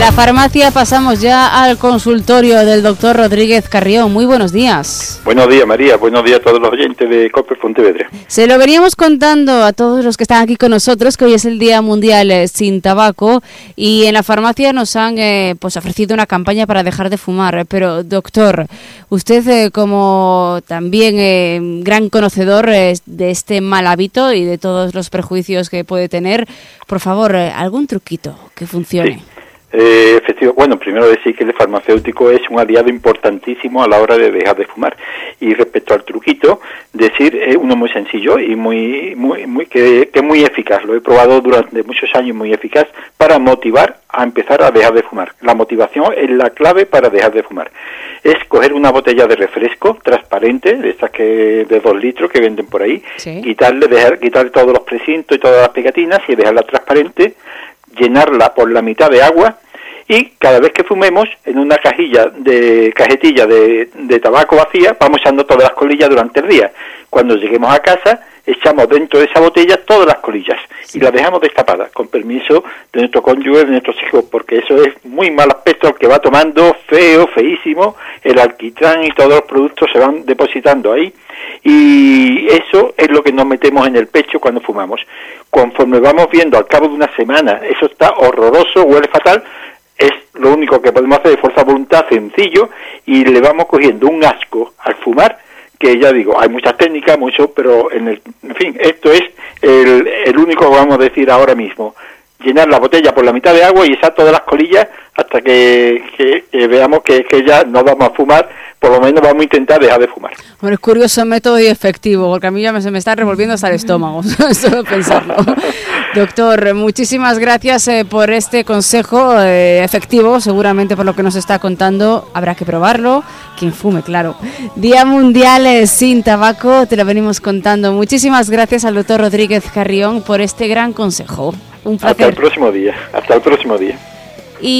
la farmacia pasamos ya al consultorio del doctor Rodríguez Carrión. Muy buenos días. Buenos días, María. Buenos días a todos los oyentes de COPE Pontevedra. Se lo veníamos contando a todos los que están aquí con nosotros que hoy es el Día Mundial sin Tabaco y en la farmacia nos han ofrecido una campaña para dejar de fumar. Pero, doctor, usted como también gran conocedor de este mal hábito y de todos los perjuicios que puede tener, por favor, algún truquito que funcione. Sí. Efectivo. Bueno, primero decir que el farmacéutico es un aliado importantísimo a la hora de dejar de fumar. Y respecto al truquito, decir uno muy sencillo y que es muy eficaz. Lo he probado durante muchos años, muy eficaz para motivar a empezar a dejar de fumar. La motivación es la clave para dejar de fumar. Es coger una botella de refresco transparente, de estas de 2 litros que venden por ahí, sí. quitar todos los precintos y todas las pegatinas y dejarla transparente, llenarla por la mitad de agua y cada vez que fumemos en una cajetilla de tabaco vacía vamos echando todas las colillas durante el día. Cuando lleguemos a casa echamos dentro de esa botella todas las colillas y las dejamos destapadas con permiso de nuestro cónyuge, de nuestros hijos, porque eso es muy mal aspecto el que va tomando, feísimo, el alquitrán y todos los productos se van depositando ahí y eso es lo que nos metemos en el pecho cuando fumamos. Conforme vamos viendo al cabo de una semana eso está horroroso, huele fatal, es lo único que podemos hacer de fuerza de voluntad, sencillo, y le vamos cogiendo un asco al fumar, que ya digo, hay muchas técnicas, pero en fin, esto es el único que vamos a decir ahora mismo. Llenar la botella por la mitad de agua y echar todas las colillas hasta que veamos que ya no vamos a fumar, por lo menos vamos a intentar dejar de fumar. Bueno, es curioso método y efectivo, porque a mí ya se me está revolviendo hasta el estómago, solo pensarlo. Doctor, muchísimas gracias por este consejo efectivo, seguramente por lo que nos está contando, habrá que probarlo, quien fume, claro. Día Mundial sin Tabaco, te lo venimos contando. Muchísimas gracias al doctor Rodríguez Carrión por este gran consejo. Un placer. Hasta el próximo día.